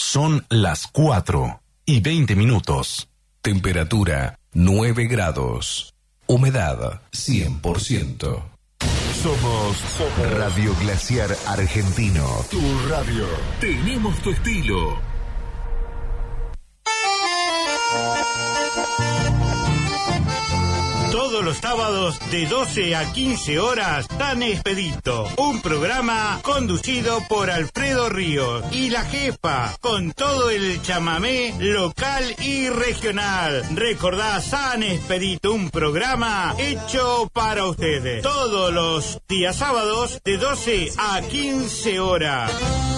Son las 4:20. Temperatura 9 grados. Humedad 100%. Somos Radio Glaciar Argentino. Tu radio. Tenemos tu estilo. Todos los sábados de 12 a 15 horas, Tan Expedito, un programa conducido por Alfredo Ríos y la jefa, con todo el chamamé local y regional. Recordá, San Expedito, un programa hecho para ustedes. Todos los días sábados de 12 a 15 horas.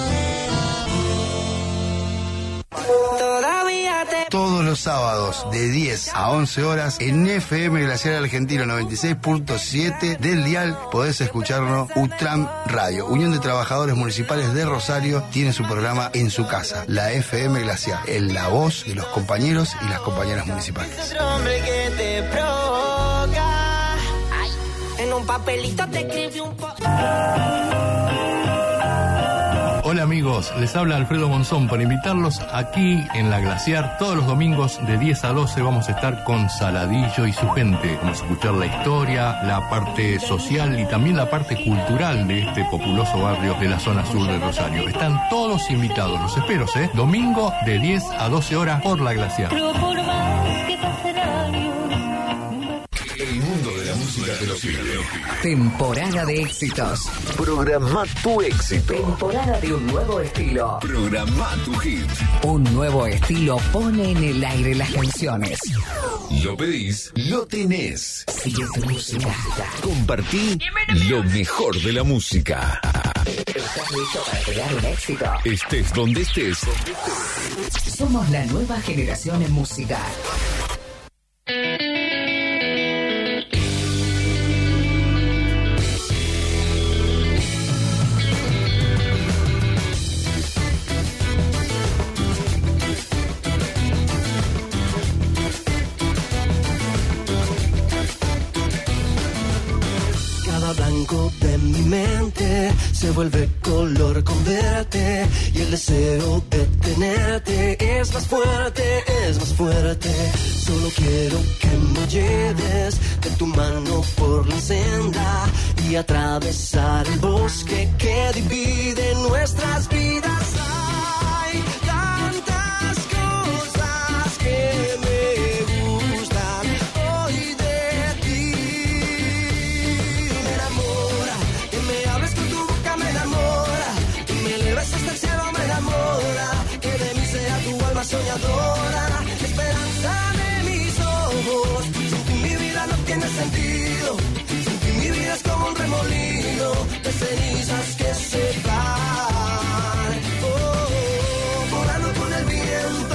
Todos los sábados de 10 a 11 horas en FM Glaciar Argentino 96.7 del dial podés escucharnos. UTRAM Radio, Unión de Trabajadores Municipales de Rosario, tiene su programa en su casa, la FM Glaciar, en la voz de los compañeros y las compañeras municipales. En un papelito te escribí un Hola amigos, les habla Alfredo Monzón para invitarlos aquí en La Glaciar. Todos los domingos de 10 a 12 vamos a estar con Saladillo y su gente. Vamos a escuchar la historia, la parte social y también la parte cultural de este populoso barrio de la zona sur de Rosario. Están todos invitados, los espero, domingo de 10 a 12 horas por La Glaciar. El mundo de la música te lo pide. Temporada de éxitos. Programa tu éxito. Temporada de un nuevo estilo. Programa tu hit. Un nuevo estilo pone en el aire las canciones. Lo pedís, lo tenés. Sigue tu música. Compartí lo mejor de la música. ¿Estás listo para crear un éxito? Estés donde estés. Somos la nueva generación en música. Blanco de mi mente se vuelve color con verte y el deseo de tenerte es más fuerte, es más fuerte. Solo quiero que me lleves de tu mano por la senda y atravesar el bosque que divide nuestras vidas. Hay tantas cosas que me gustan hoy de ti. Me enamora, que me hables con tu boca me enamora, que me eleves hasta el cielo me enamora, que de mí sea tu alma soñadora, esperanza de mis ojos. Sin ti mi vida no tiene sentido, sin ti mi vida es como un remolino de cenizas que se van, volando con el viento.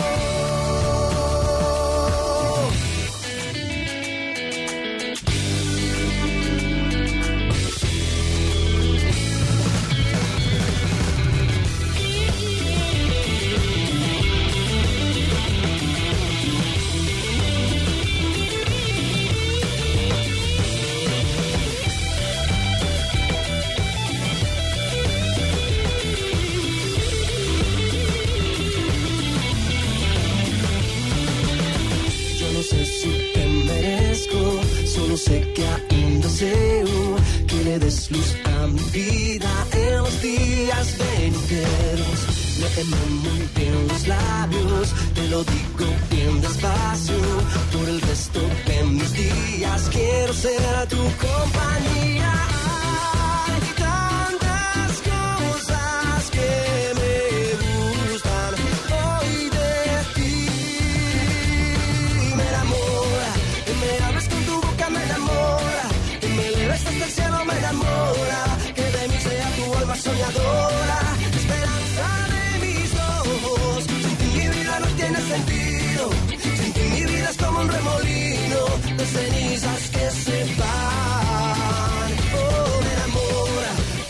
No sé si te merezco, solo sé que aún deseo que le des luz a mi vida en los días venideros. Léeme muy bien los labios, te lo digo bien despacio. Por el resto de mis días quiero ser tu compañía. Hay tantas cosas que me gustan hoy de ti. Me enamora, que me hables con tu boca me enamora, que me eleves hasta el cielo me enamora, que de mí sea tu alma soñadora, esperanza de mis ojos. Sin ti mi vida no tiene sentido, sin ti mi vida es como un remolino de cenizas que se van. Me enamora,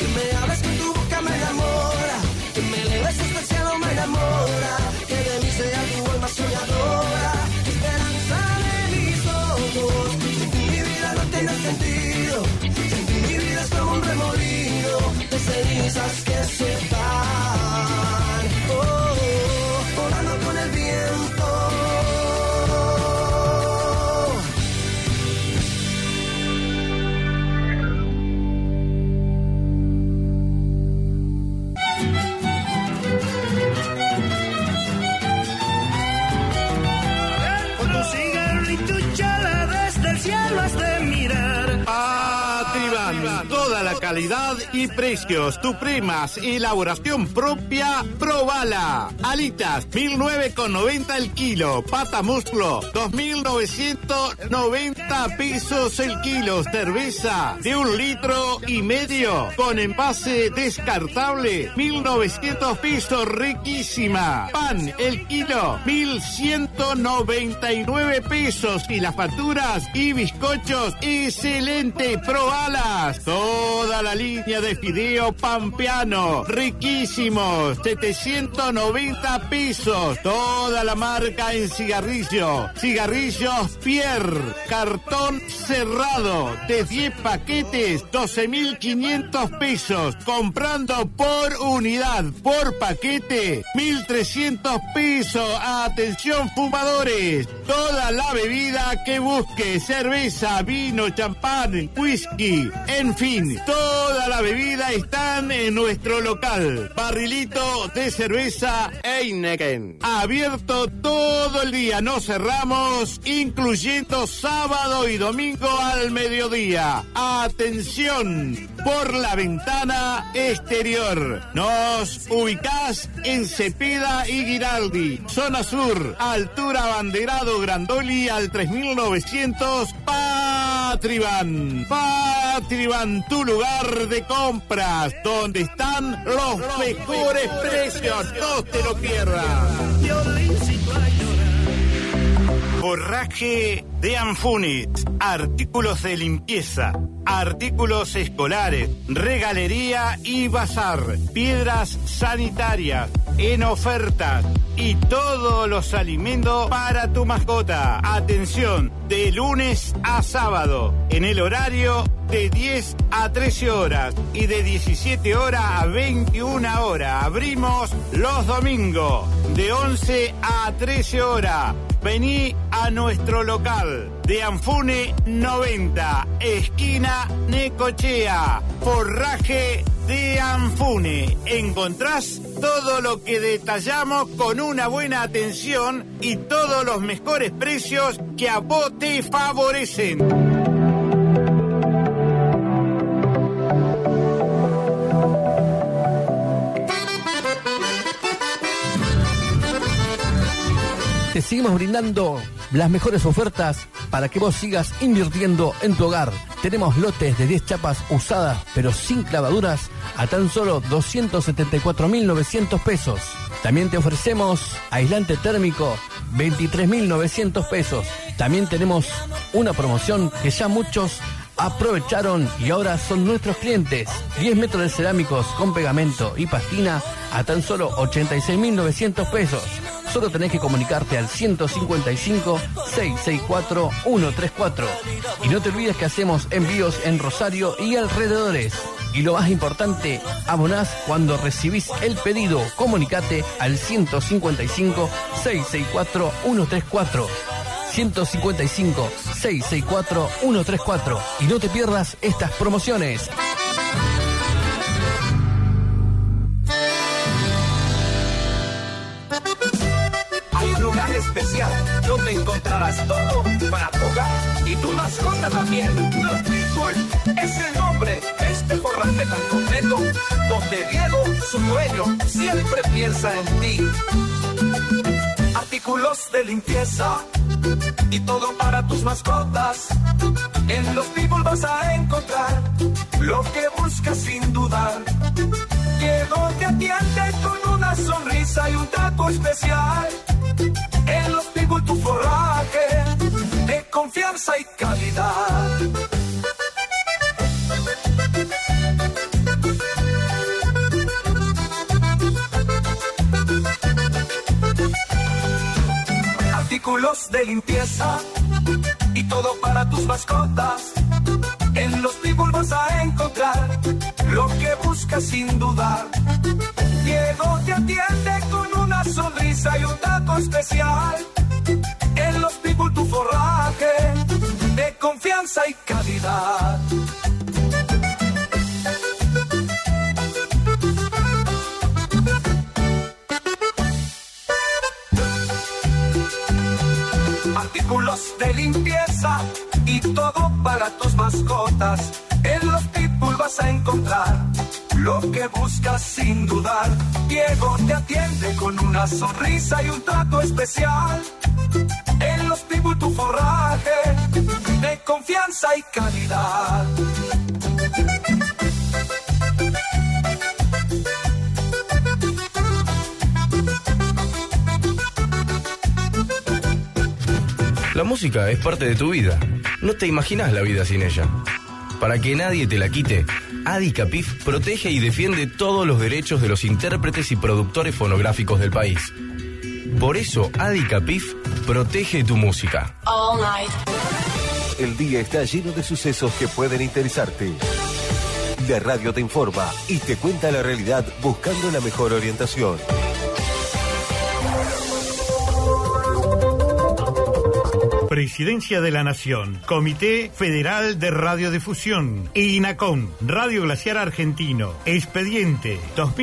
calidad y precios. Tuprimas, elaboración propia, probala. Alitas, 1.990 el kilo. Pata muslo, 2.990 pesos el kilo. Cerveza de 1,5 litros con envase descartable, 1.900 pesos, riquísima. Pan, el kilo, 1.199 pesos. Y las facturas y bizcochos, excelente, probalas. Toda la línea de fideo pampeano, riquísimos, 790 pesos. Toda la marca en cigarrillos Pierre, cartón cerrado de 10 paquetes, 12.500 pesos. Comprando por unidad, por paquete, 1.300 pesos. Atención, fumadores, toda la bebida que busque, cerveza, vino, champán, whisky, en fin, toda la bebida están en nuestro local. Barrilito de cerveza Heineken, abierto todo el día, no cerramos, incluyendo sábado y domingo al mediodía. Atención, por la ventana exterior. Nos ubicás en Cepeda y Giraldi, zona sur, altura Abanderado Grandoli al 3900. Patriban, tu lugar de compras, donde están los mejores precios. No te lo pierdas. Forraje de Anfunes, artículos de limpieza, artículos escolares, regalería y bazar, piedras sanitarias en ofertas y todos los alimentos para tu mascota. Atención, de lunes a sábado, en el horario de 10 a 13 horas y de 17 horas a 21 horas. Abrimos los domingos de 11 a 13 horas. Vení a nuestro local de Anfune 90, esquina Necochea. Forraje de Anfune. Encontrás todo lo que detallamos con una buena atención y todos los mejores precios que a vos te favorecen. Te seguimos brindando las mejores ofertas para que vos sigas invirtiendo en tu hogar. Tenemos lotes de 10 chapas usadas pero sin clavaduras a tan solo 274.900 pesos. También te ofrecemos aislante térmico, 23.900 pesos. También tenemos una promoción que ya muchos aprovecharon y ahora son nuestros clientes. 10 metros de cerámicos con pegamento y pastina a tan solo 86.900 pesos. Solo tenés que comunicarte al 155-664-134. Y no te olvides que hacemos envíos en Rosario y alrededores. Y lo más importante, abonás cuando recibís el pedido. Comunicate al 155-664-134. 155-664-134. Y no te pierdas estas promociones. Especial, donde encontrarás todo para tu hogar y tu mascota también. Los Pitbull es el nombre de este forraje tan completo, donde Diego, su dueño, siempre piensa en ti. Artículos de limpieza y todo para tus mascotas. En los Pitbull vas a encontrar lo que buscas sin dudar. Diego te atiende con una sonrisa y un trato especial. En los Pitbull tu forraje de confianza y calidad. Artículos de limpieza y todo para tus mascotas. En los Pitbull vas a encontrar lo que buscas sin dudar. Diego te atiende con una sonrisa y un trato especial. En los Pitbull tu forraje de confianza y calidad. Artículos de limpieza y todo para tus mascotas. En los Pitbull vas a encontrar lo que buscas sin dudar. Diego te atiende con una sonrisa y un trato especial. En los Pitbull tu forraje de confianza y calidad. La música es parte de tu vida. No te imaginas la vida sin ella. Para que nadie te la quite, Adicapif protege y defiende todos los derechos de los intérpretes y productores fonográficos del país. Por eso, Adicapif protege tu música. All night. El día está lleno de sucesos que pueden interesarte. La radio te informa y te cuenta la realidad buscando la mejor orientación. Presidencia de la Nación, Comité Federal de Radiodifusión, INACOM, Radio Glaciar Argentino, expediente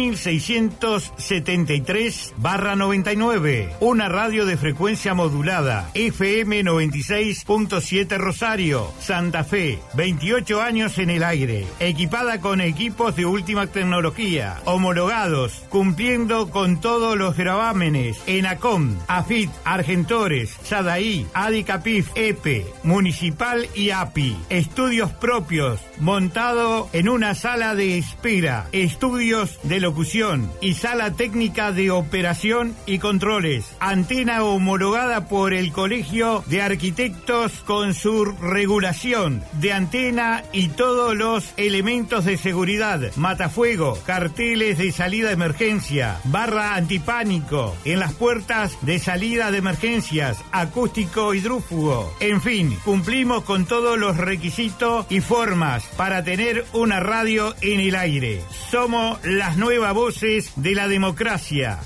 2673/99, una radio de frecuencia modulada, FM 96.7 Rosario, Santa Fe, 28 años en el aire, equipada con equipos de última tecnología, homologados, cumpliendo con todos los gravámenes, ENACOM, AFIT, Argentores, SADAI, Adicapif, EPE, Municipal y API. Estudios propios, montado en una sala de espera, estudios de locución y sala técnica de operación y controles. Antena homologada por el Colegio de Arquitectos con su regulación de antena y todos los elementos de seguridad, matafuego, carteles de salida de emergencia, barra antipánico en las puertas de salida de emergencias, acústico hidrófugo. En fin, cumplimos con todos los requisitos y formas para tener una radio en el aire. Somos las nuevas voces de la democracia.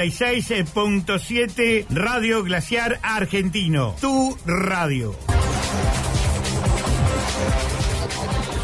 96.7 Radio Glaciar Argentino. Tu radio.